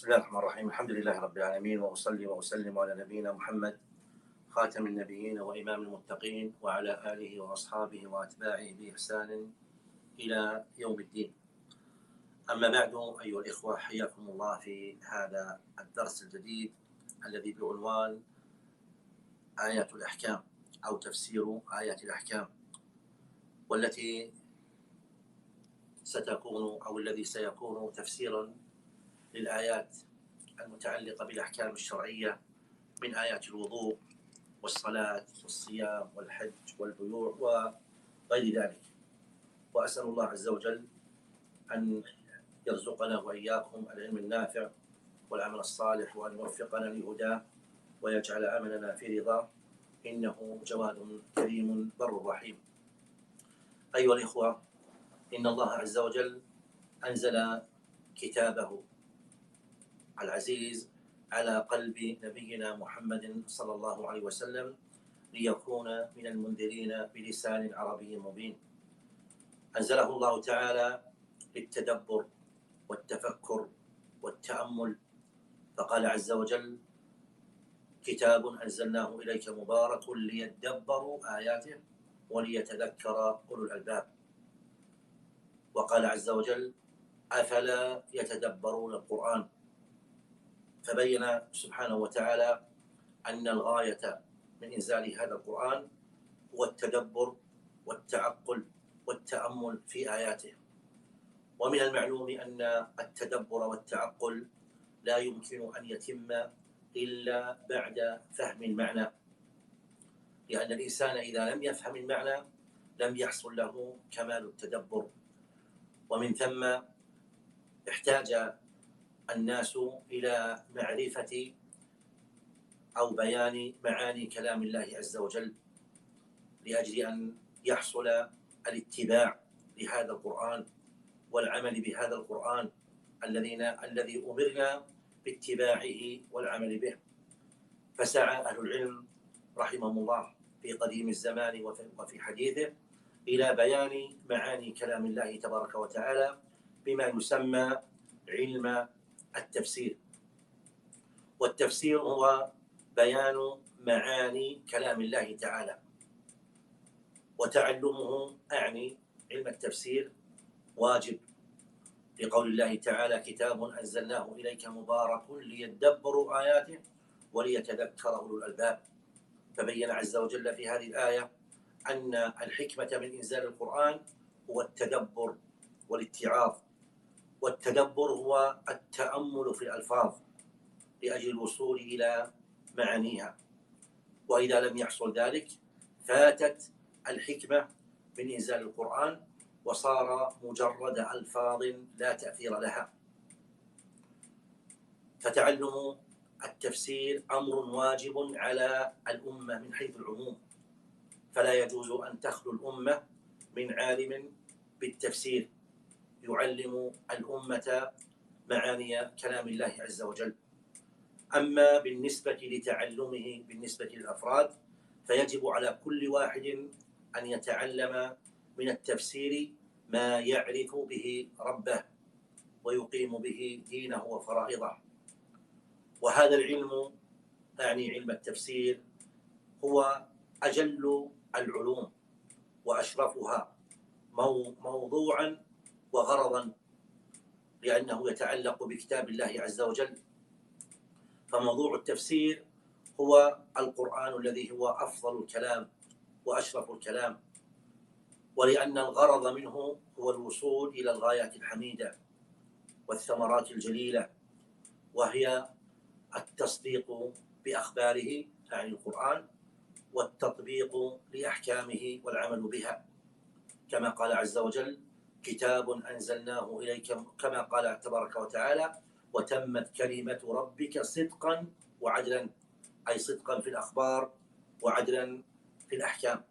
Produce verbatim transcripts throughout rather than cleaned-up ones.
بسم الله الرحمن الرحيم. الحمد لله رب العالمين، وأصلي وأسلم على نبينا محمد خاتم النبيين وإمام المتقين، وعلى آله وأصحابه وأتباعه بإحسان إلى يوم الدين. أما بعد، أيها الإخوة، حياكم الله في هذا الدرس الجديد الذي بعنوان آيات الأحكام أو تفسير آيات الأحكام، والتي ستكون أو الذي سيكون تفسيرا للآيات المتعلقة بالأحكام الشرعية من آيات الوضوء والصلاة والصيام والحج والبيوع وغير ذلك. وأسأل الله عز وجل أن يرزقنا وإياكم العلم النافع والعمل الصالح، وأن يوفقنا لهداه ويجعل عملنا في رضاه، إنه جواد كريم بر رحيم. أيها الإخوة، إن الله عز وجل أنزل كتابه العزيز على قلب نبينا محمد صلى الله عليه وسلم ليكون من المنذرين بلسان عربي مبين. أنزله الله تعالى للتدبر والتفكر والتأمل، فقال عز وجل: كتاب أنزلناه إليك مبارك ليدبروا آياته وليتذكر أولو الألباب. وقال عز وجل: أفلا يتدبرون القرآن. فبين سبحانه وتعالى أن الغاية من إنزال هذا القرآن هو التدبر والتعقل والتأمل في آياته. ومن المعلوم أن التدبر والتعقل لا يمكن أن يتم إلا بعد فهم المعنى، لأن الإنسان إذا لم يفهم المعنى لم يحصل له كمال التدبر. ومن ثم احتاج الناس إلى معرفة أو بيان معاني كلام الله عز وجل لأجل أن يحصل الاتباع لهذا القرآن والعمل بهذا القرآن الذين الذي أمرنا باتباعه والعمل به. فسعى أهل العلم رحمهم الله في قديم الزمان وفي حديثه إلى بيان معاني كلام الله تبارك وتعالى بما يسمى علم التفسير. والتفسير هو بيان معاني كلام الله تعالى، وتعلمه أعني علم التفسير واجب، لقول الله تعالى: كتاب أنزلناه إليك مبارك ليدبروا آياته وليتذكر أولو الألباب. فبين عز وجل في هذه الآية أن الحكمة من إنزال القرآن هو التدبر والاتعاظ. والتدبر هو التأمل في الألفاظ لأجل الوصول إلى معانيها، وإذا لم يحصل ذلك فاتت الحكمة من إنزال القرآن وصار مجرد ألفاظ لا تأثير لها. فتعلم التفسير أمر واجب على الأمة من حيث العموم، فلا يجوز أن تخلو الأمة من عالم بالتفسير يعلم الأمة معاني كلام الله عز وجل. أما بالنسبة لتعلمه بالنسبة للأفراد فيجب على كل واحد أن يتعلم من التفسير ما يعرف به ربه ويقيم به دينه وفرائضه. وهذا العلم، يعني علم التفسير، هو أجل العلوم وأشرفها موضوعا وغرضا، لأنه يتعلق بكتاب الله عز وجل. فموضوع التفسير هو القرآن الذي هو أفضل الكلام وأشرف الكلام، ولأن الغرض منه هو الوصول إلى الغايات الحميدة والثمرات الجليلة، وهي التصديق بأخباره عن القرآن والتطبيق لأحكامه والعمل بها، كما قال عز وجل: كتاب أنزلناه إليك، كما قال تبارك وتعالى: وتمت كلمة ربك صدقا وعدلا، أي صدقا في الأخبار وعدلا في الأحكام.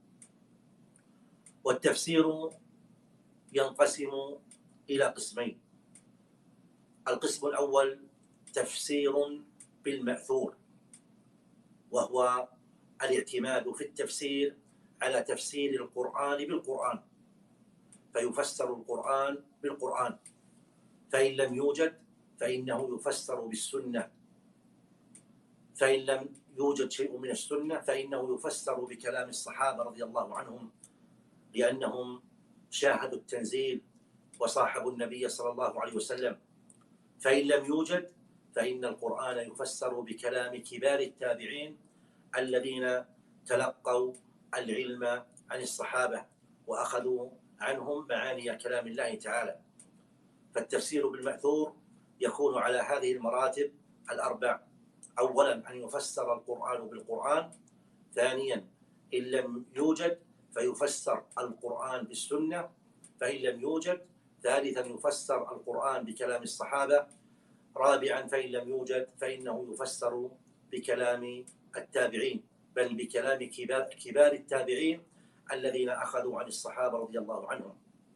والتفسير ينقسم إلى قسمين: القسم الأول تفسير بالمأثور، وهو الاعتماد في التفسير على تفسير القرآن بالقرآن، فيفسر القرآن بالقرآن، فإن لم يوجد فإنه يفسر بالسنة، فإن لم يوجد شيء من السنة فإنه يفسر بكلام الصحابة رضي الله عنهم، لأنهم شاهدوا التنزيل وصاحبوا النبي صلى الله عليه وسلم. فإن لم يوجد فإن القرآن يفسر بكلام كبار التابعين الذين تلقوا العلم عن الصحابة وأخذوا عنهم معاني كلام الله تعالى. فالتفسير بالمأثور يكون على هذه المراتب الأربع: أولا أن يفسر القرآن بالقرآن، ثانيا إن لم يوجد فيفسر القرآن بالسنة، فإن لم يوجد ثالثا يفسر القرآن بكلام الصحابة، رابعا فإن لم يوجد فإنه يفسر بكلام التابعين، بل بكلام كبار, كبار التابعين الذين أخذوا عن الصحابة رضي الله عنهم.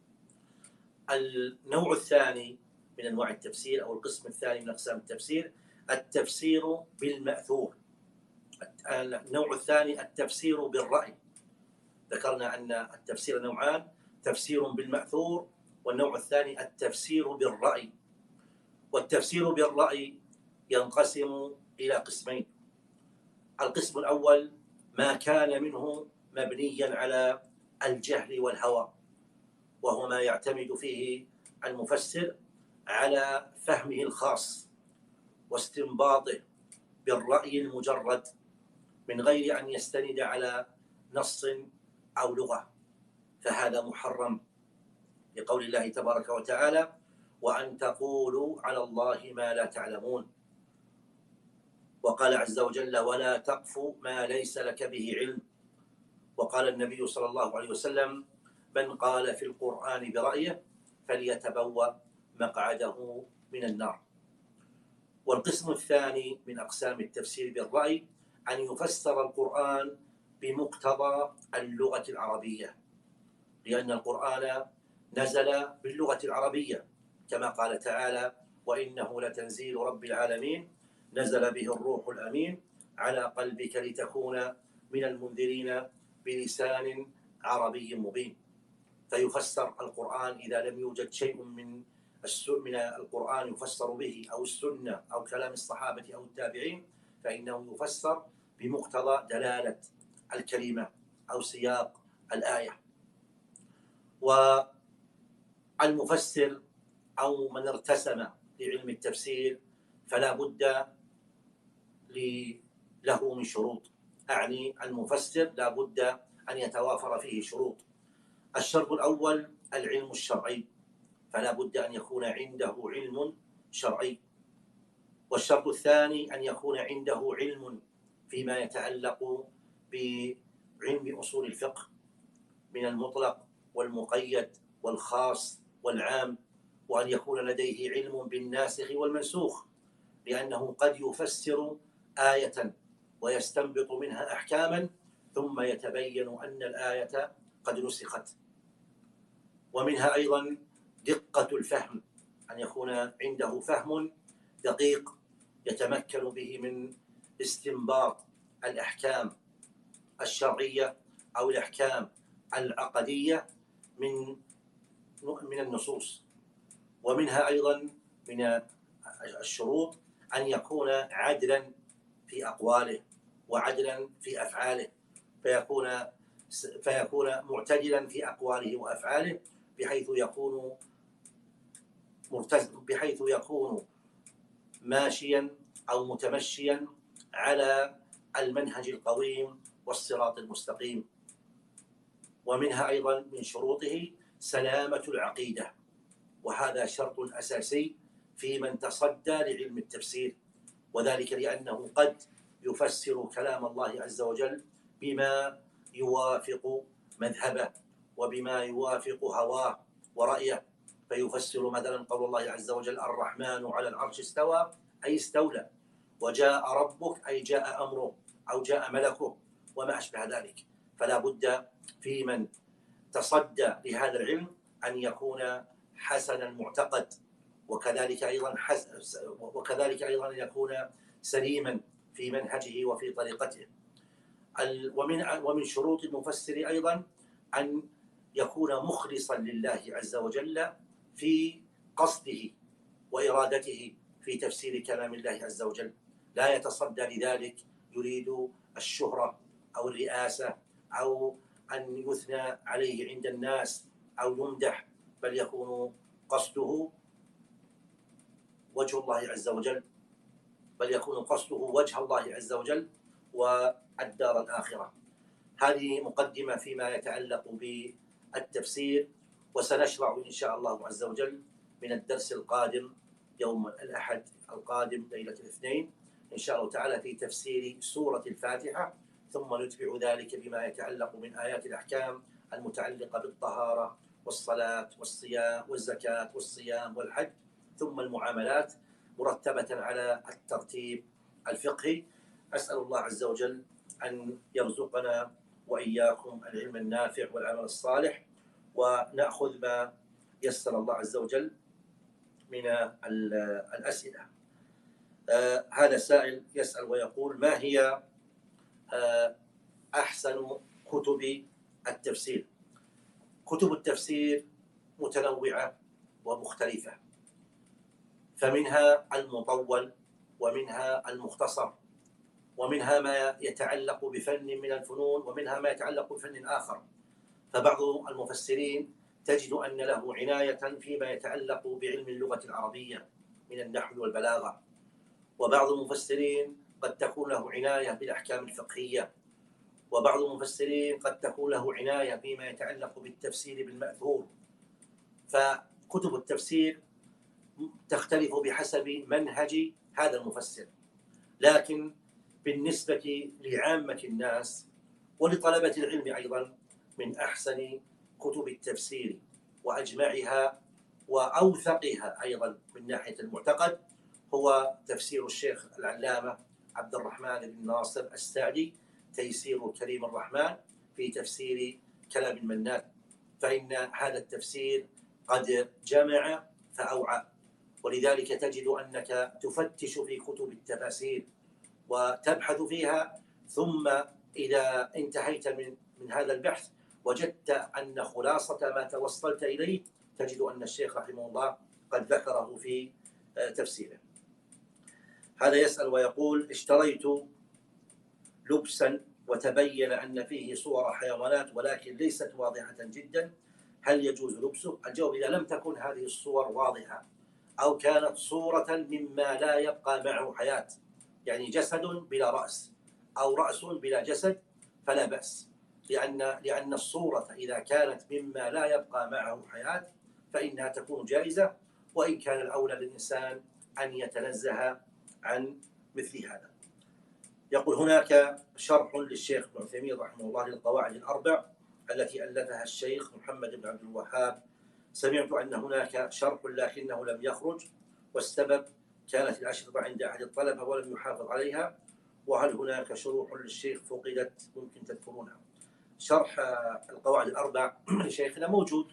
النوع الثاني من أنواع التفسير أو القسم الثاني من أقسام التفسير التفسير بالمأثور. النوع الثاني التفسير بالرأي. ذكرنا أن التفسير نوعان: تفسير بالمأثور، والنوع الثاني التفسير بالرأي. والتفسير بالرأي ينقسم إلى قسمين: القسم الأول ما كان منه مبنيا على الجهل والهوى، وهو ما يعتمد فيه المفسر على فهمه الخاص واستنباطه بالرأي المجرد من غير أن يستند على نص أو لغة، فهذا محرم لقول الله تبارك وتعالى: وأن تقولوا على الله ما لا تعلمون. وقال عز وجل: ولا تقف ما ليس لك به علم. وقال النبي صلى الله عليه وسلم: من قال في القرآن برأيه فليتبوأ مقعده من النار. والقسم الثاني من أقسام التفسير بالرأي أن يفسر القرآن بمقتضى اللغة العربية، لأن القرآن نزل باللغة العربية كما قال تعالى: وإنه لتنزيل رب العالمين نزل به الروح الأمين على قلبك لتكون من المنذرين بلسان عربي مبين. فيفسر القرآن إذا لم يوجد شيء من من القرآن يفسر به أو السنة أو كلام الصحابة أو التابعين، فإنه يفسر بمقتضى دلالة الكلمة أو سياق الآية. والمفسر أو من ارتسم لعلم التفسير فلا بد له من شروط، أعني المفسر لا بد أن يتوافر فيه شروط. الشرط الأول العلم الشرعي، فلا بد أن يكون عنده علم شرعي. والشرط الثاني أن يكون عنده علم فيما يتعلق بعلم أصول الفقه من المطلق والمقيد والخاص والعام، وأن يكون لديه علم بالناسخ والمنسوخ، لأنه قد يفسر آية ويستنبط منها أحكاما ثم يتبين أن الآية قد نسخت. ومنها أيضا دقة الفهم، أن يكون عنده فهم دقيق يتمكن به من استنباط الأحكام الشرعية أو الأحكام العقدية من من النصوص. ومنها أيضا من الشروط أن يكون عدلا في أقواله وعدلا في أفعاله، فيكون فيكون معتدلا في أقواله وأفعاله بحيث يكون بحيث يكون ماشيا أو متمشيا على المنهج القويم والصراط المستقيم. ومنها أيضا من شروطه سلامة العقيدة، وهذا شرط أساسي في من تصدى لعلم التفسير، وذلك لأنه قد يفسر كلام الله عز وجل بما يوافق مذهبه وبما يوافق هواه ورأيه، فيفسر مثلا قول الله عز وجل: الرحمن على العرش استوى، أي استولى، وجاء ربك أي جاء أمره أو جاء ملكه وما أشبه ذلك. فلا بد في من تصدى لهذا العلم أن يكون حسن المعتقد، وكذلك أيضا حس وكذلك أيضا أن يكون سليما في منهجه وفي طريقته. ومن ومن شروط المفسر أيضا أن يكون مخلصا لله عز وجل في قصده وإرادته في تفسير كلام الله عز وجل، لا يتصدى لذلك يريد الشهرة أو الرئاسة أو أن يثنى عليه عند الناس أو يمدح، بل يكون قصده وجه الله عز وجل، بل يكون قصده وجه الله عز وجل والدار الآخرة. هذه مقدمة فيما يتعلق بالتفسير، وسنشرع إن شاء الله عز وجل من الدرس القادم يوم الأحد القادم ليلة الاثنين إن شاء الله تعالى في تفسير سورة الفاتحة، ثم نتبع ذلك بما يتعلق من آيات الأحكام المتعلقة بالطهارة والصلاة والصيام والزكاة والصيام والحج، ثم المعاملات مرتبة على الترتيب الفقهي. أسأل الله عز وجل أن يرزقنا وإياكم العلم النافع والعمل الصالح، ونأخذ ما يسر الله عز وجل من الأسئلة. آه هذا سائل يسأل ويقول: ما هي آه أحسن كتب التفسير؟ كتب التفسير متنوعة ومختلفة، فمنها المطول ومنها المختصر، ومنها ما يتعلق بفن من الفنون ومنها ما يتعلق بفن آخر. فبعض المفسرين تجد أن له عناية فيما يتعلق بعلم اللغة العربية من النحو والبلاغة، وبعض المفسرين قد تكون له عناية بالأحكام الفقهية، وبعض المفسرين قد تكون له عناية فيما يتعلق بالتفسير بالمأثور. فكتب التفسير تختلف بحسب منهج هذا المفسر، لكن بالنسبة لعامة الناس ولطلبة العلم أيضا من أحسن كتب التفسير وأجمعها وأوثقها أيضا من ناحية المعتقد هو تفسير الشيخ العلامة عبد الرحمن بن ناصر السعدي، تيسير كريم الرحمن في تفسير كلام المنان. فإن هذا التفسير قد جمع فأوعى، ولذلك تجد أنك تفتش في كتب التفاسير وتبحث فيها، ثم إذا انتهيت من من هذا البحث وجدت أن خلاصة ما توصلت إليه تجد أن الشيخ رحمه الله قد ذكره في تفسيره. هذا يسأل ويقول: اشتريت لبسا وتبين أن فيه صور حيوانات ولكن ليست واضحة جدا، هل يجوز لبسه؟ الجواب: إذا لم تكن هذه الصور واضحة أو كانت صورة مما لا يبقى معه حياة، يعني جسد بلا رأس أو رأس بلا جسد، فلا بأس، لأن لأن الصورة إذا كانت مما لا يبقى معه حياة فإنها تكون جائزة، وإن كان الأولى للإنسان أن يتنزه عن مثل هذا. يقول: هناك شرح للشيخ ابن عثيمين رحمه الله للقواعد الأربع التي ألفها الشيخ محمد بن عبد الوهاب، سمعت أن هناك شرح لكنه لم يخرج، والسبب كانت الأشرطة عند أحد الطلبة ولم يحافظ عليها، وهل هناك شروح للشيخ فقدت ممكن تذكرونها؟ شرح القواعد الأربع لشيخنا موجود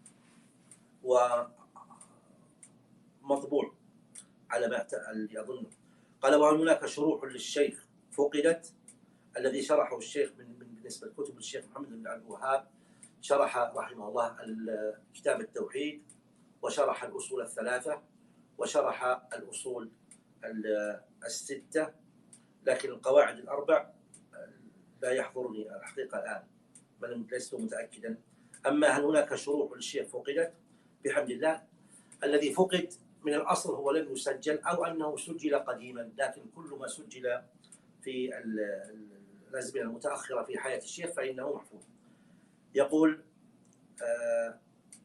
ومطبوع على ما اللي أظنه. قال: وهل هناك شروح للشيخ فقدت؟ الذي شرحه الشيخ من بالنسبة لكتب الشيخ محمد بن عبد الوهاب، شرح رحمه الله كتاب التوحيد، وشرح الأصول الثلاثة، وشرح الأصول الستة، لكن القواعد الأربع لا يحضرني الحقيقة الآن، بل لست متأكدا. أما هل هناك شروح للشيخ فقدت؟ بحمد الله الذي فقد من الأصل هو لم يسجل أو أنه سجل قديما، لكن كل ما سجل في الأزمنة المتأخرة في حياة الشيخ فإنه محفوظ. يقول آه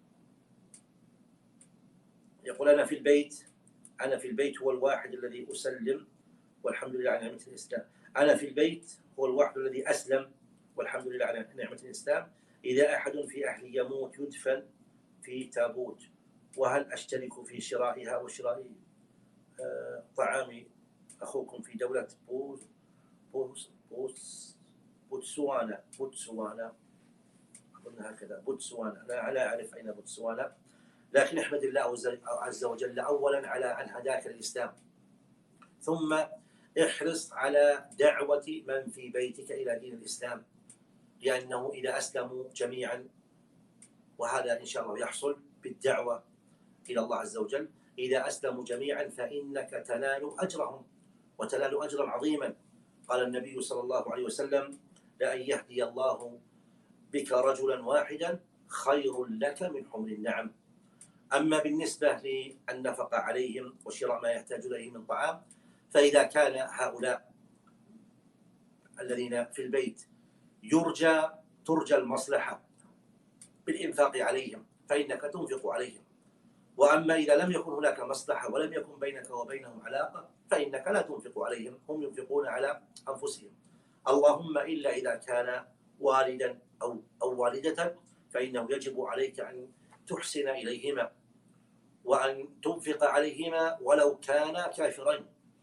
يقول أنا في البيت أنا في البيت هو الواحد الذي أسلم والحمد لله على نعمة الإسلام. أنا في البيت هو الواحد الذي أسلم والحمد لله على نعمة الإسلام. إذا أحد في أهلي يموت يدفن في تابوت، وهل أشترك في شرائها وشراء آه طعام أخوكم في دولة بوز بوز بوز بوتسوانا بوتسوانا أظن هكذا بوتسوانا، لا لا أعرف أين بوتسوانا، لكن احمد الله عز وجل أولا على أن هداك الإسلام، ثم احرص على دعوة من في بيتك إلى دين الإسلام، لأنه إذا أسلموا جميعا، وهذا إن شاء الله يحصل بالدعوة إلى الله عز وجل إذا أسلموا جميعا فإنك تنال أجرهم وتنال أجرا عظيما. قال النبي صلى الله عليه وسلم: لأن يهدي الله بك رجلا واحدا خير لك من حمر النعم. أما بالنسبة للنفقة عليهم وشراء ما يحتاج إليه من طعام، فإذا كان هؤلاء الذين في البيت يرجى ترجى المصلحة بالإنفاق عليهم فإنك تنفق عليهم، وأما إذا لم يكن هناك مصلحة ولم يكن بينك وبينهم علاقة فإنك لا تنفق عليهم، هم ينفقون على أنفسهم. اللهم إلا إذا كان والدا أو أو والدة فإنه يجب عليك أن تحسن إليهما وأن تنفق عليهما ولو كانا كافرين،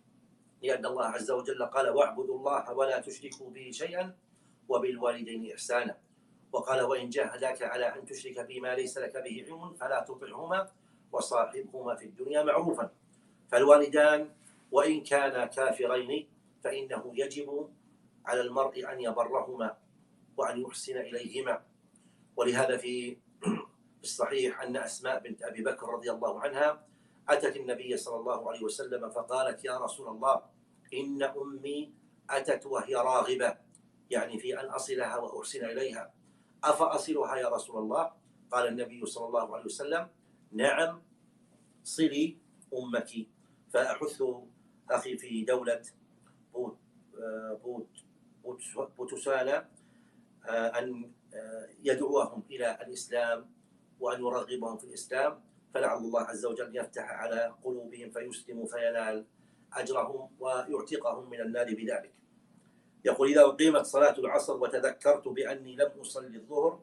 لأن الله عز وجل قال: واعبدوا الله ولا تشركوا به شيئا وبالوالدين إحسانا. وقال: وإن جاهداك على أن تشرك بما ليس لك به علم فلا تطعهما وصاحبهما في الدنيا معروفا. فالوالدان وإن كانا كافرين فإنه يجب على المرء أن يبرهما وأن يحسن إليهما. ولهذا في الصحيح أن أسماء بنت أبي بكر رضي الله عنها أتت النبي صلى الله عليه وسلم فقالت: يا رسول الله، إن أمي أتت وهي راغبة، يعني في أن أصلها وأحسن إليها، أفأصلها يا رسول الله؟ قال النبي صلى الله عليه وسلم: نعم، صلي أمك. فأحث أخي في دولة بوت بوت بوت بوتسوانا أن يدعوهم إلى الإسلام وأن يرغبهم في الإسلام، فلعل الله عز وجل يفتح على قلوبهم فيسلموا فينال أجرهم ويعتقهم من النار بذلك. يقول: إذا أقيمت صلاة العصر وتذكرت بأني لم أصلي الظهر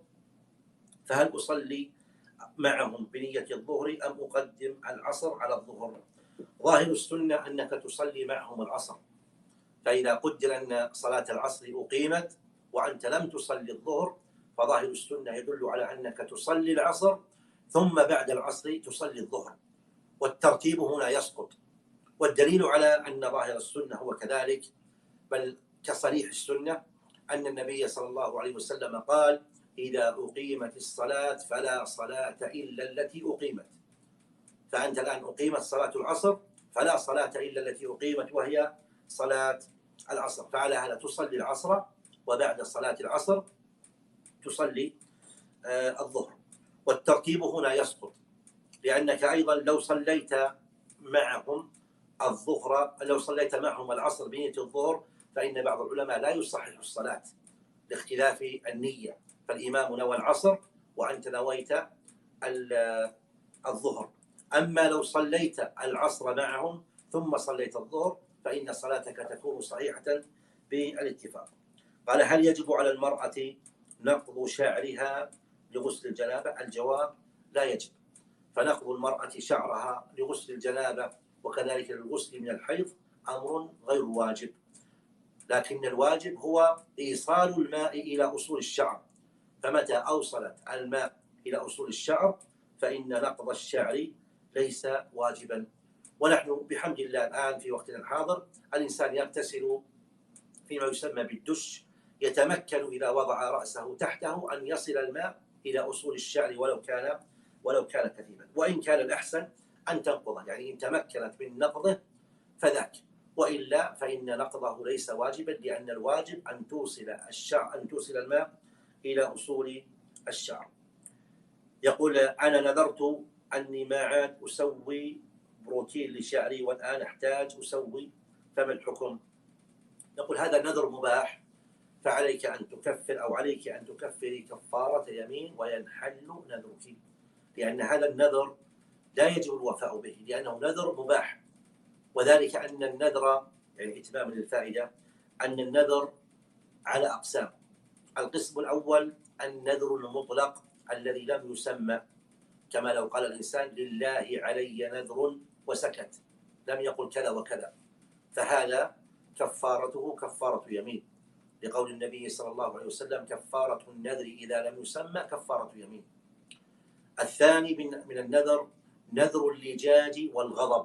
فهل أصلي معهم بنية الظهر أم أقدم العصر على الظهر؟ ظاهر السنة أنك تصلي معهم العصر، فإذا قدر أن صلاة العصر أقيمت وأنت لم تصلي الظهر فظاهر السنة يدل على أنك تصلي العصر ثم بعد العصر تصلي الظهر، والترتيب هنا يسقط. والدليل على أن ظاهر السنة هو كذلك، بل كصريح السنة، أن النبي صلى الله عليه وسلم قال: إذا أقيمت الصلاة فلا صلاة إلا التي أقيمت. فأنت الآن أقيمت صلاة العصر فلا صلاة إلا التي أقيمت وهي صلاة العصر، فعلى هذا تصلي العصر وبعد صلاة العصر تصلي آه الظهر، والترتيب هنا يسقط، لأنك أيضا لو صليت معهم الظهر لو صليت معهم العصر بنية الظهر فإن بعض العلماء لا يصحح الصلاة لاختلاف النية، فالإمام نوى العصر وأنت نويت الظهر. أما لو صليت العصر معهم ثم صليت الظهر فإن صلاتك تكون صحيحة بالاتفاق. قال: هل يجب على المرأة نقض شعرها لغسل الجنابة؟ الجواب: لا يجب. فنقض المرأة شعرها لغسل الجنابة وكذلك للغسل من الحيض أمر غير واجب، لكن الواجب هو إيصال الماء إلى أصول الشعر، فمتى أوصلت الماء إلى أصول الشعر فإن نقض الشعر ليس واجبا. ونحن بحمد الله الآن في وقتنا الحاضر الإنسان يغتسل فيما يسمى بالدش، يتمكن إذا وضع رأسه تحته أن يصل الماء إلى أصول الشعر ولو كان ولو كان كثيفا، وإن كان الأحسن أن تنقضه، يعني إن تمكنت من نقضه فذاك، وإلا فإن نقضه ليس واجبا، لأن الواجب أن توصل الشعر أن توصل الماء إلى أصول الشعر. يقول: أنا نذرت أني ما عاد أسوي بروتين لشعري والآن أحتاج أسوي، فما الحكم؟ يقول: هذا نذر مباح، فعليك أن تكفر أو عليك أن تكفري كفارة يمين وينحل نذرك، لأن هذا النذر لا يجب الوفاء به لأنه نذر مباح. وذلك أن النذر، يعني إتماما للفائدة، أن النذر على أقسام. القسم الأول النذر المطلق الذي لم يسمى، كما لو قال الإنسان: لله علي نذر وسكت، لم يقل كذا وكذا، فهذا كفارته كفارة يمين، لقول النبي صلى الله عليه وسلم: كفارة النذر إذا لم يسمى كفارة يمين. الثاني من النذر نذر اللجاج والغضب،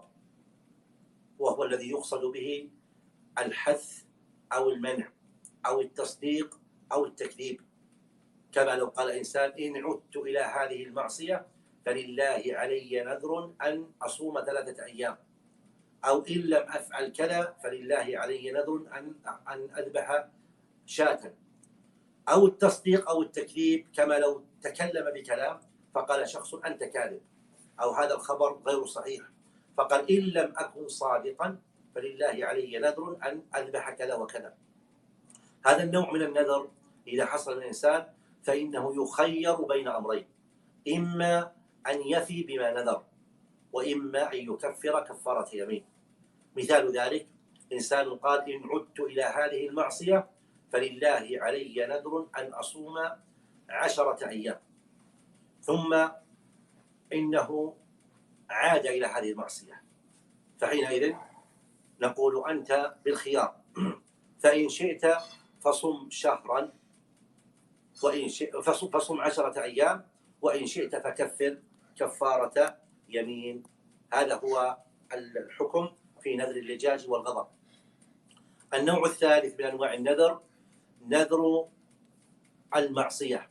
وهو الذي يقصد به الحث أو المنع أو التصديق أو التكذيب، كما لو قال إنسان: إن عدت إلى هذه المعصية فلله علي نذر أن أصوم ثلاثة أيام، أو إن لم أفعل كذا فلله علي نذر أن أن أذبح شاة. أو التصديق أو التكذيب، كما لو تكلم بكلام فقال شخص أنت كاذب، أو هذا الخبر غير صحيح، فقال إن لم أكن صادقا فلله علي نذر أن أذبح كذا وكذا. هذا النوع من النذر إذا حصل الإنسان فإنه يخير بين أمرين، إما أن يفي بما نذر، وإما أن يكفر كفارة يمين. مثال ذلك إنسان قال إن عدت إلى هذه المعصية فلله علي نذر أن أصوم عشرة أيام، ثم إنه عاد إلى هذه المعصية، فحينئذ نقول أنت بالخيار، فإن شئت فصم شهرا، وإن شئت فصم, فصم عشرة أيام، وإن شئت فكفر كفارة يمين. هذا هو الحكم في نذر اللجاج والغضب. النوع الثالث من أنواع النذر نذر المعصية،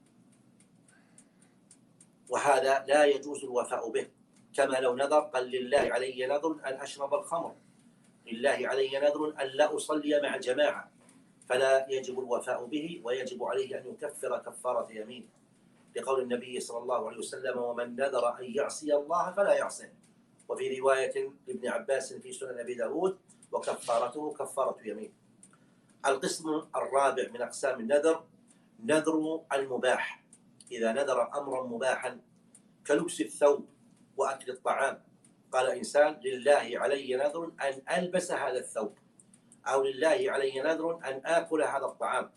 وهذا لا يجوز الوفاء به، كما لو نذر قال لله علي نذر أن أشرب الخمر، لله علي نذر أن لا أصلي مع جماعة، فلا يجب الوفاء به، ويجب عليه أن يكفر كفارة يمين، لقول النبي صلى الله عليه وسلم ومن نذر أن يعصي الله فلا يعصيه. وفي رواية لابن عباس في سنن أبي داود وكفارته كفارة يمين. القسم الرابع من أقسام النذر نذر المباح، إذا نذر أمرا مباحا كلبس الثوب وأكل الطعام، قال إنسان لله علي نذر أن ألبس هذا الثوب، أو لله علي نذر أن آكل هذا الطعام،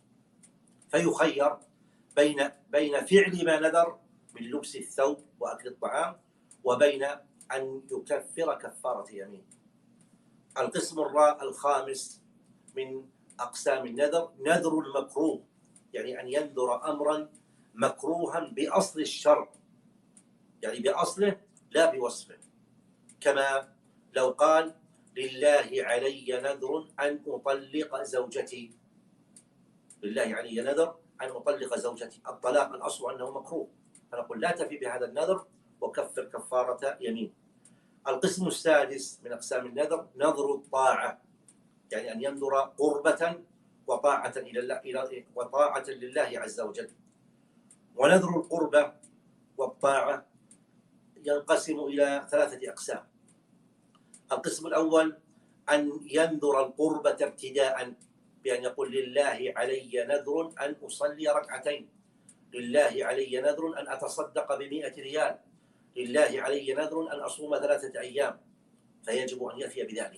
فيخير بين بين فعل ما نذر من لبس الثوب وأكل الطعام، وبين أن يكفر كفارة يمين. القسم الخامس من أقسام النذر نذر المكروه، يعني أن ينذر أمرا مكروها بأصل الشرع، يعني بأصله لا بوصفه، كما لو قال لله علي نذر أن أطلق زوجتي، لله علي نذر أن أطلق زوجتي، الطلاق الأصل أنه مكروه، فنقول لا تفي بهذا النذر وكفر كفارة يمين. القسم السادس من أقسام النذر نذر الطاعة، يعني أن ينذر قربة وطاعة إلى الله وطاعة لله عز وجل. ونذر القربة والطاعة ينقسم إلى ثلاثة أقسام. القسم الأول أن ينذر القربة ابتداء بأن يقول لله علي نذر أن أصلي ركعتين، لله علي نذر أن أتصدق بمئة ريال، لله علي نذر أن أصوم ثلاثة أيام، فيجب أن يفي بذلك.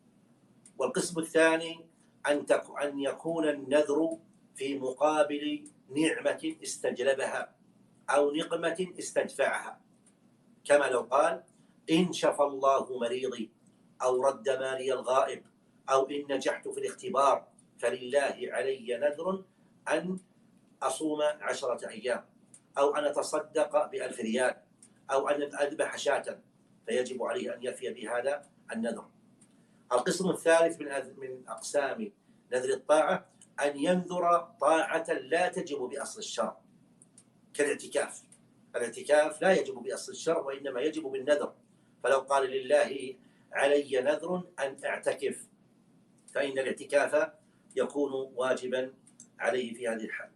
والقسم الثاني أن أن يكون النذر في مقابل نعمة استجلبها أو نقمة استدفعها، كما لو قال إن شفى الله مريضي، أو رد مالي الغائب، أو إن نجحت في الاختبار فلله علي نذر أن أصوم عشرة أيام، أو أن أتصدق بألف ريال، أو أن أذبح شاة، فيجب عليه أن يفي بهذا النذر. القسم الثالث من من أقسام نذر الطاعة أن ينذر طاعة لا تجب بأصل الشرع، كالاعتكاف. الاعتكاف لا يجب بأصل الشرع، وإنما يجب بالنذر، فلو قال لله علي نذر أن أعتكف فإن الاعتكاف يكون واجبا عليه في هذه الحال.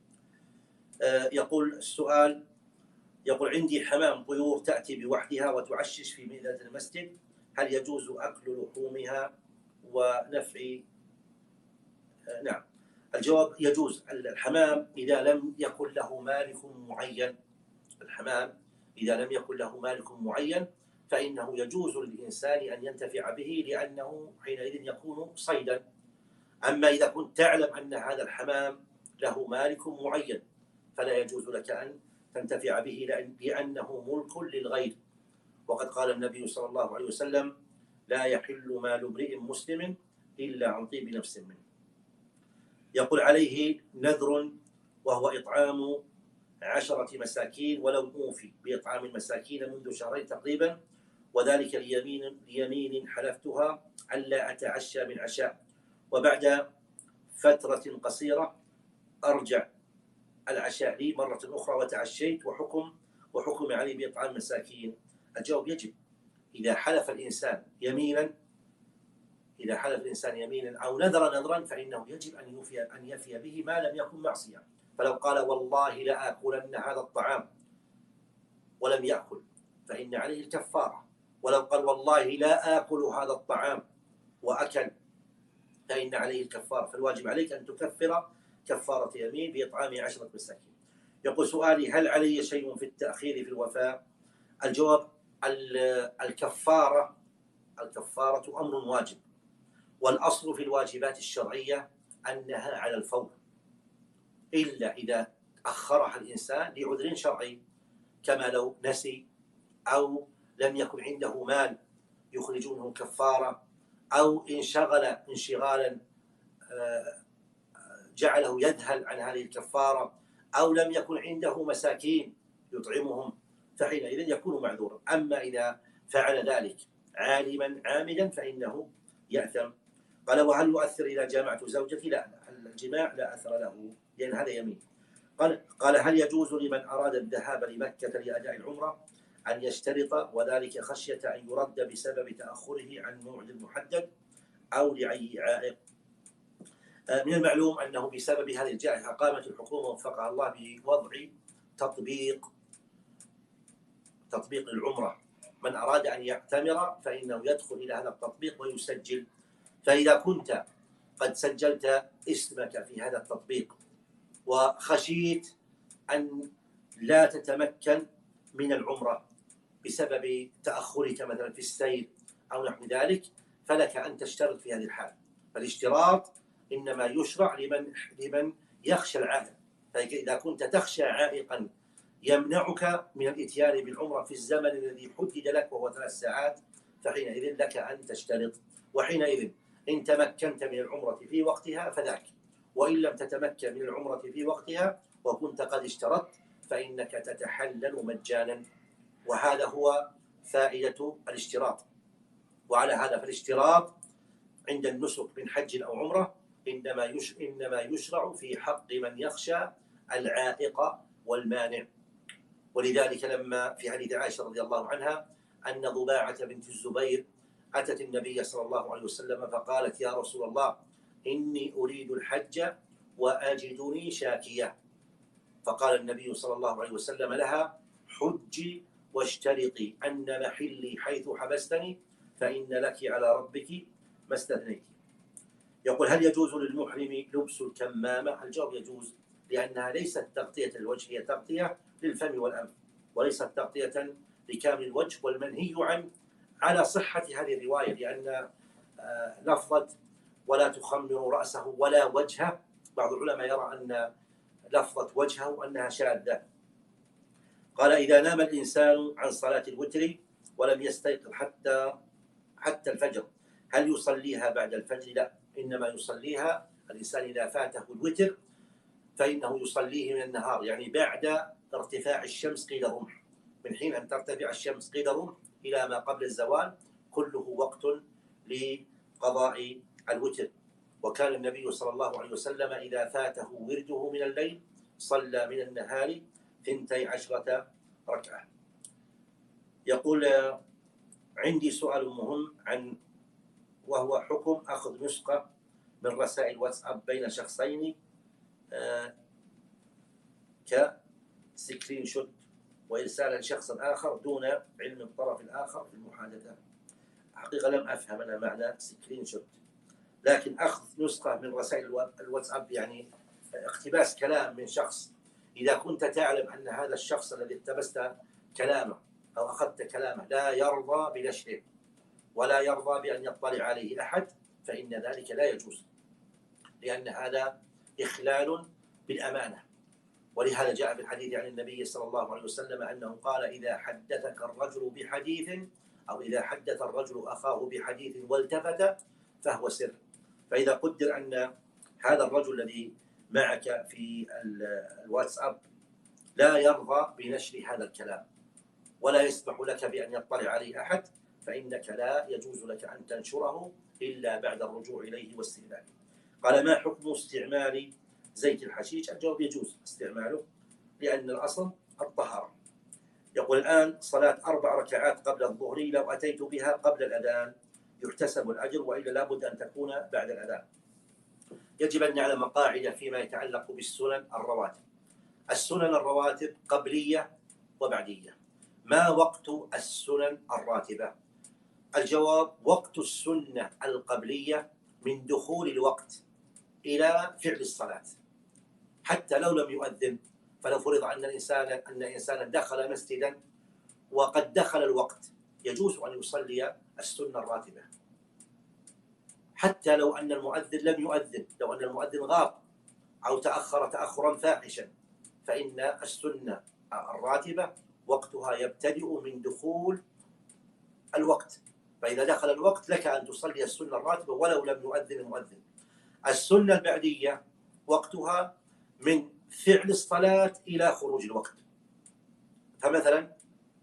يقول السؤال، يقول عندي حمام طيور تأتي بوحدها وتعشش في مئذنة المسجد، هل يجوز أكل لحومها ونفع؟ نعم، الجواب يجوز. الحمام إذا لم يكن له مالك معين، الحمام إذا لم يكن له مالك معين فإنه يجوز للإنسان أن ينتفع به، لأنه حينئذ يكون صيدا. أما إذا كنت تعلم أن هذا الحمام له مالك معين فلا يجوز لك أن تنتفع به، لأنه ملك للغير، وقد قال النبي صلى الله عليه وسلم لا يحل مال امرئ مسلم إلا عن طيب نفس منه. يقول عليه نذر وهو إطعام عشرة مساكين ولو أوفي بإطعام المساكين منذ شهرين تقريبا، وذلك ليمين, ليمين حلفتها ألا أتعشى من عشاء، وبعد فترة قصيرة أرجع العشاء لي مرة أخرى وتعشيت، وحكم وحكم عليه بإطعام مساكين؟ الجواب يجب. إذا حلف الإنسان يمينا إذا حلف الإنسان يمينا أو نذر نذرا فإنه يجب أن يفي أن يفي به ما لم يكن معصية. فلو قال والله لآكلن هذا الطعام ولم يأكل فإن عليه الكفارة، ولو قال والله لا آكل هذا الطعام وأكل فإن عليه الكفارة. فالواجب عليك أن تكفر كفارة يمين بإطعام عشرة مساكين. يقول سؤالي: هل علي شيء في التأخير في الوفاء؟ الجواب: الكفارة الكفارة أمر واجب، والأصل في الواجبات الشرعية أنها على الفور، إلا إذا أخرها الإنسان لعذر شرعي، كما لو نسي أو لم يكن عنده مال يخرج منه كفارة، أو انشغل انشغالا جعله يذهل عن هذه الكفارة، أو لم يكن عنده مساكين يطعمهم، فحينئذ يكون معذورا. أما إذا فعل ذلك عالما عامدا فإنه يأثم. قال: وهل يؤثر إذا جامعت زوجتي؟ لا، الجماع لا أثر له لأن هذا يمين. قال قال هل يجوز لمن أراد الذهاب لمكة لأداء العمرة أن يشترط وذلك خشية أن يرد بسبب تأخره عن موعد محدد أو لأي عائق؟ من المعلوم أنه بسبب هذه الجائحة قامت الحكومة وفقها الله بوضع تطبيق تطبيق العمرة. من أراد أن يعتمر فإنه يدخل إلى هذا التطبيق ويسجل. فإذا كنت قد سجلت اسمك في هذا التطبيق وخشيت أن لا تتمكن من العمرة بسبب تأخرك مثلا في السير أو نحو ذلك، فلك أن تشترط في هذه الحال. فالاشتراط إنما يشرع لمن لمن يخشى العائق. فإذا كنت تخشى عائقا يمنعك من الإتيان بالعمرة في الزمن الذي حدد لك وهو ثلاث ساعات فحينئذ لك أن تشترط. وحينئذ إن تمكنت من العمرة في وقتها فذاك، وإن لم تتمكن من العمرة في وقتها وكنت قد اشترطت فإنك تتحلل مجانا. وهذا هو فائدة الاشتراط. وعلى هذا فالاشتراط عند النسك من حج أو عمرة إنما يش... إنما يشرع في حق من يخشى العائق والمانع. ولذلك لما في حديث عائشة رضي الله عنها أن ضباعة بنت الزبير أتت النبي صلى الله عليه وسلم فقالت: يا رسول الله إني أريد الحج وأجدني شاكية. فقال النبي صلى الله عليه وسلم لها: حجي واشترطي أن محلي حيث حبستني فإن لك على ربك ما استثنيت. يقول: هل يجوز للمحرم لبس الكمامة؟ الجواب: يجوز، لأنها ليست تغطية الوجه، هي تغطية للفم والأنف وليست تغطية لكامل الوجه. والمنهي عن على صحة هذه الرواية، لأن لفظة ولا تخمر رأسه ولا وجهه، بعض العلماء يرى أن لفظة وجهه أنها شاذة. قال: إذا نام الإنسان عن صلاة الوتر ولم يستيقظ حتى حتى الفجر هل يصليها بعد الفجر؟ لا، إنما يصليها الإنسان إذا فاته الوتر فإنه يصليه من النهار، يعني بعد ارتفاع الشمس قيد رمح. من حين أن ترتفع الشمس قيد رمح إلى ما قبل الزوال كله وقت لقضاء الوتر. وكان النبي صلى الله عليه وسلم إذا فاته ورده من الليل صلى من النهار ثنتي عشرة ركعة. يقول: عندي سؤال مهم عن وهو حكم أخذ نسخة من رسائل واتساب بين شخصين آه كسكرين شوت وإرسالها لشخص آخر دون علم الطرف الآخر في المحادثة. حقيقة لم أفهم أنا معنى سكرين شوت، لكن أخذ نسخة من رسائل الواتساب يعني اقتباس كلام من شخص. إذا كنت تعلم أن هذا الشخص الذي اقتبست كلامه أو أخذت كلامه لا يرضى بنشره ولا يرضى بأن يطلع عليه أحد فإن ذلك لا يجوز، لأن هذا إخلال بالأمانة. ولهذا جاء في الحديث عن النبي صلى الله عليه وسلم أنه قال: إذا حدثك الرجل بحديث أو إذا حدث الرجل أخاه بحديث والتفت فهو سر. فإذا قدر أن هذا الرجل الذي معك في الواتساب لا يرضى بنشر هذا الكلام ولا يسمح لك بأن يطلع عليه أحد فإنك لا يجوز لك أن تنشره إلا بعد الرجوع إليه واستهلاكه. قال: ما حكم استعمال زيت الحشيش؟ الجواب: يجوز استعماله، لأن الأصل الطهارة. يقول الآن صلاة أربع ركعات قبل الظهر لو أتيت بها قبل الأذان يحتسب الأجر، وإلا لابد أن تكون بعد الأذان. يجب أن نعلم قاعدة فيما يتعلق بالسنن الرواتب. السنن الرواتب قبلية وبعدية. ما وقت السنن الراتبة؟ الجواب: وقت السنة القبلية من دخول الوقت إلى فعل الصلاة، حتى لو لم يؤذن. فلو فرض أن الإنسان أن إنسانا دخل مسجدا وقد دخل الوقت، يجوز أن يصلي السنة الراتبة حتى لو أن المؤذن لم يؤذن. لو أن المؤذن غاب أو تأخر تأخرا فاحشا، فإن السنة الراتبة وقتها يبتدئ من دخول الوقت. فإذا دخل الوقت لك أن تصلي السنة الراتبة ولو لم يؤذن المؤذن. السنة البعدية وقتها من فعل الصلاة إلى خروج الوقت. فمثلا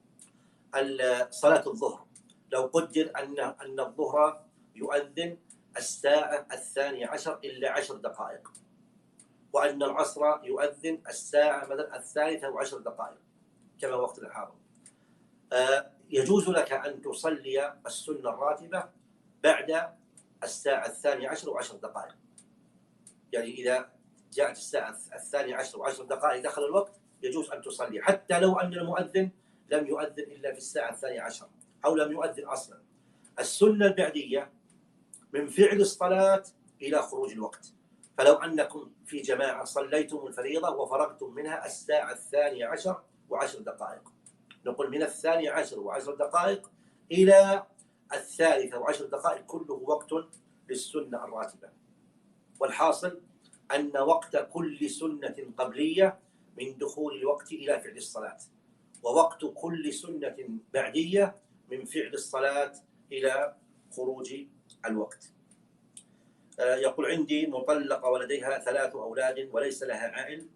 صلاة الظهر، لو قدر أن أن الظهر يؤذن الساعة الثانية عشر إلا عشر دقائق، وأن العصر يؤذن الساعة مثلا الثالثة وعشر دقائق كما وقت الحاضر، آه يجوز لك أن تصلي السنة الراتبة بعد الساعة الثانية عشر وعشر دقائق. يعني إذا جاءت الساعة الثانية عشر وعشر دقائق دخل الوقت يجوز أن تصلي، حتى لو أن المؤذن لم يؤذن إلا في الساعة الثانية عشر أو لم يؤذن أصلا. السنة البعدية من فعل الصلاة إلى خروج الوقت. فلو أنكم في جماعة صليتم الفريضة وفرغتم منها الساعة الثانية عشر وعشر دقائق، نقول من الثانية عشر وعشر دقائق إلى الثالثة وعشر دقائق كله وقت للسنة الراتبة. والحاصل أن وقت كل سنة قبلية من دخول الوقت إلى فعل الصلاة، ووقت كل سنة بعدية من فعل الصلاة إلى خروج الوقت. يقول: عندي مطلقة ولديها ثلاث أولاد وليس لها عائل،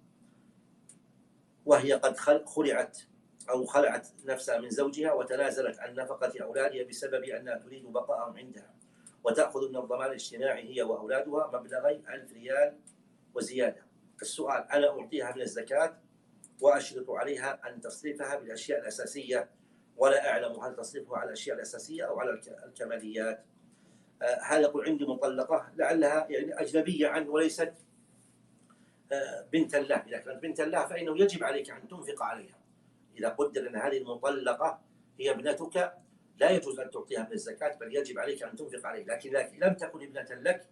وهي قد خلعت أو خلعت نفسها من زوجها وتنازلت عن نفقة أولادها بسبب أنها تريد بقاءهم عندها، وتأخذ من الضمان الاجتماعي هي وأولادها مبلغي ألف ريال وزيادة. السؤال: أنا أعطيها من الزكاة وأشرط عليها أن تصرفها بالأشياء الأساسية، ولا أعلم هل تصرفها على الأشياء الأساسية أو على الكماليات. هذا يقول: عندي مطلقة لعلها يعني أجنبية عنه وليست بنتا له. إذا كانت بنتا له فإنه يجب عليك أن تنفق عليها. إذا قدر أن هذه المطلقة هي ابنتك لا يجوز أن تعطيها من الزكاة، بل يجب عليك أن تنفق عليها. لكن إذا لم تكن ابنة لك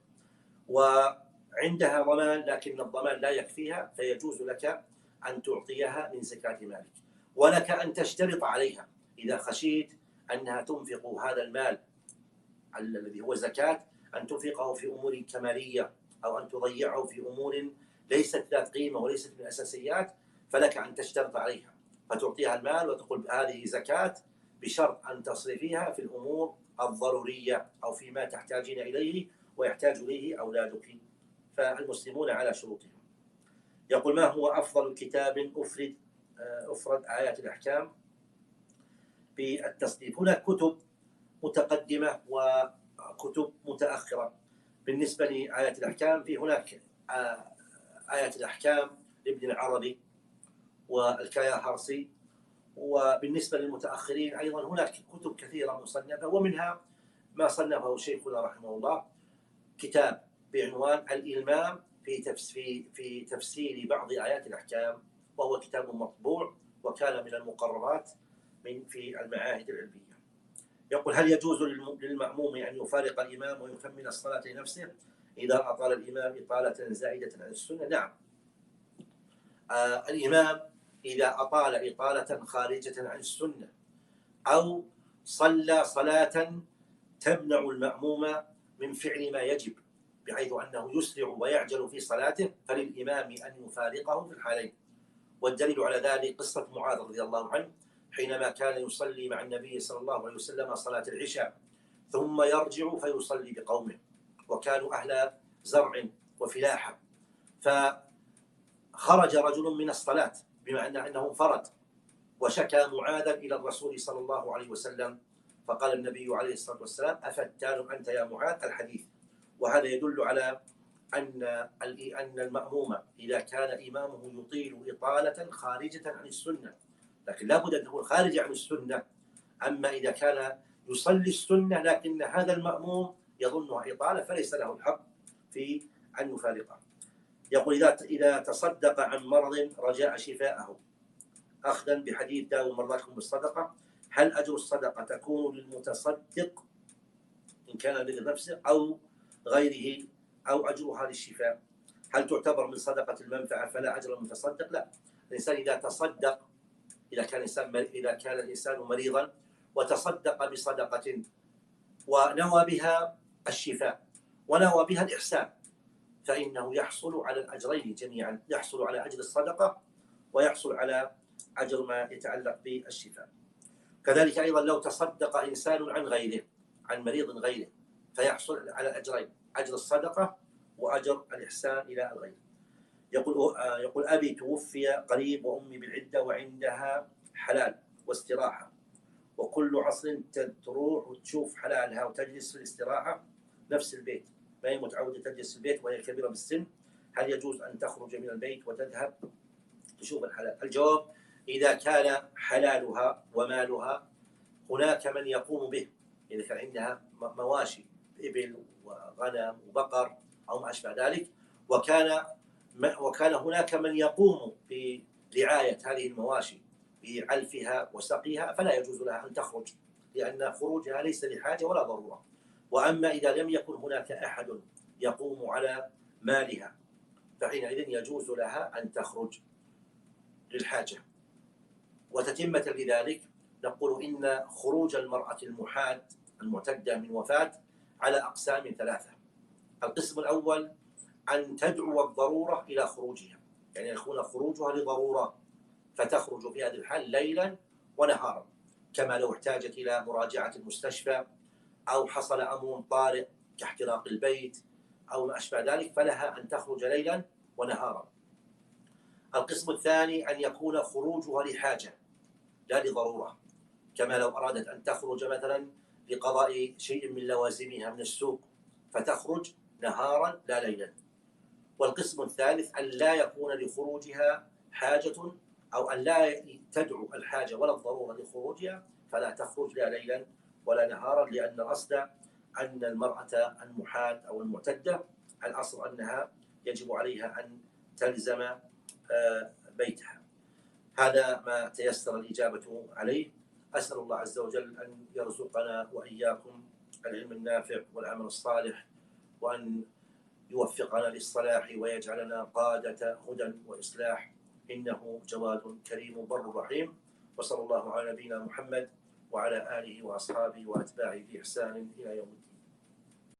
وعندها ضمان لكن الضمان لا يكفيها، فيجوز لك أن تعطيها من زكاة مالك، ولك أن تشترط عليها إذا خشيت أنها تنفق هذا المال الذي هو زكاة أن تنفقه في أمور كمالية أو أن تضيعه في أمور ليست ذات قيمة وليست من الأساسيات، فلك أن تشترط عليها فتعطيها المال وتقول هذه زكاة بشرط أن تصرفيها في الأمور الضرورية أو فيما تحتاجين إليه ويحتاج إليه أولادك. فالمسلمون على شروطهم. يقول: ما هو أفضل كتاب أفرد أفرد آيات الأحكام بالتصنيف؟ هناك كتب متقدمة وكتب متأخرة. بالنسبة لآيات الأحكام في هناك آيات الأحكام لابن العربي والكايا هارسي، وبالنسبة للمتأخرين أيضا هناك كتب كثيرة مصنفة، ومنها ما صنفه شيخنا رحمه الله كتاب بعنوان الإلمام في في تفسير بعض آيات الأحكام، وهو كتاب مطبوع وكان من المقررات من في المعاهد العلمية. يقول: هل يجوز للمأموم أن يفارق الإمام ويكمل الصلاة لنفسه إذا أطال الإمام إطالة زائدة عن السنة؟ نعم. آه الإمام إذا أطال إطالة خارجة عن السنة أو صلى صلاة تمنع المأموم من فعل ما يجب بحيث أنه يسرع ويعجل في صلاته، فللإمام أن يفارقه في الحالين. والدليل على ذلك قصة معاذ رضي الله عنه حينما كان يصلي مع النبي صلى الله عليه وسلم صلاة العشاء ثم يرجع فيصلي بقومه، وكانوا أهل زرع وفلاحة، فخرج رجل من الصلاة بما أنه انفرد وشكى معاذا إلى الرسول صلى الله عليه وسلم، فقال النبي عليه الصلاة والسلام: أفتان أنت يا معاذ؟ الحديث. وهذا يدل على أن أن المأموم إذا كان إمامه يطيل إطالة خارجة عن السنة لكن لابد أن تكون خارجة عن السنة. أما إذا كان يصلي السنة لكن هذا المأموم يظنها إطالة فليس له الحق في أن يفارقها. يقول إذا إذا تصدق عن مرض رجاء شفاءه أخذا بحديث داووا مرضاكم بالصدقة، هل أجر الصدقة تكون للمتصدق إن كان لذي نفسه أو غيره أو أجرها للشفاء؟ هل تعتبر من صدقة المنفعة فلا أجر المتصدق؟ لا. الإنسان إذا تصدق، إذا كان الإنسان إذا كان الإنسان مريضا وتصدق بصدقة ونوى بها الشفاء ونوى بها الإحسان فإنه يحصل على الأجرين جميعا، يحصل على أجر الصدقة ويحصل على أجر ما يتعلق بالشفاء. كذلك أيضا لو تصدق إنسان عن غيره، عن مريض غيره، فيحصل على أجرين، أجر الصدقة وأجر الإحسان إلى الغير. يقول يقول أبي توفي قريب وأمي بالعدة وعندها حلال واستراحة، وكل عصر تروح وتشوف حلالها وتجلس في الاستراحة نفس البيت، ما هي متعودة تجلس في البيت وهي كبيرة بالسن، هل يجوز أن تخرج من البيت وتذهب تشوف الحلال؟ الجواب: إذا كان حلالها ومالها هناك من يقوم به، إذا كان عندها مواشي إبل وغنم وبقر أو ما أشبه ذلك، وكان وكان هناك من يقوم برعاية هذه المواشي بعلفها وسقيها، فلا يجوز لها أن تخرج، لأن خروجها ليس لحاجة ولا ضرورة. وأما إذا لم يكن هناك أحد يقوم على مالها فحينئذ يجوز لها أن تخرج للحاجة. وتتمة لذلك نقول إن خروج المرأة المحاد المعتدة من وفاة على أقسام ثلاثة. القسم الأول أن تدعو الضرورة إلى خروجها، يعني يكون خروجها لضرورة فتخرج في هذه الحال ليلا ونهارا، كما لو احتاجت إلى مراجعة المستشفى أو حصل أمر طارئ كاحتراق البيت أو ما أشبه ذلك، فلها أن تخرج ليلا ونهارا. القسم الثاني أن يكون خروجها لحاجة لا لضرورة، كما لو أرادت أن تخرج مثلا لقضاء شيء من لوازمها من السوق فتخرج نهارا لا ليلا. والقسم الثالث أن لا يكون لخروجها حاجة أو أن لا تدعو الحاجة ولا الضرورة لخروجها فلا تخرج لا ليلا ولا نهارا، لأن الأصل أن المرأة المحاد أو المعتدة الأصل أنها يجب عليها أن تلزم بيتها. هذا ما تيسر الإجابة عليه. أسأل الله عز وجل أن يرزقنا وإياكم العلم النافع والعمل الصالح، وأن يوفقنا للصلاح ويجعلنا قادة هدى وإصلاح، إنه جواد كريم بر رحيم. وصلى الله على نبينا محمد وعلى آله وأصحابه وأتباعه بإحسان إلى يوم الدين.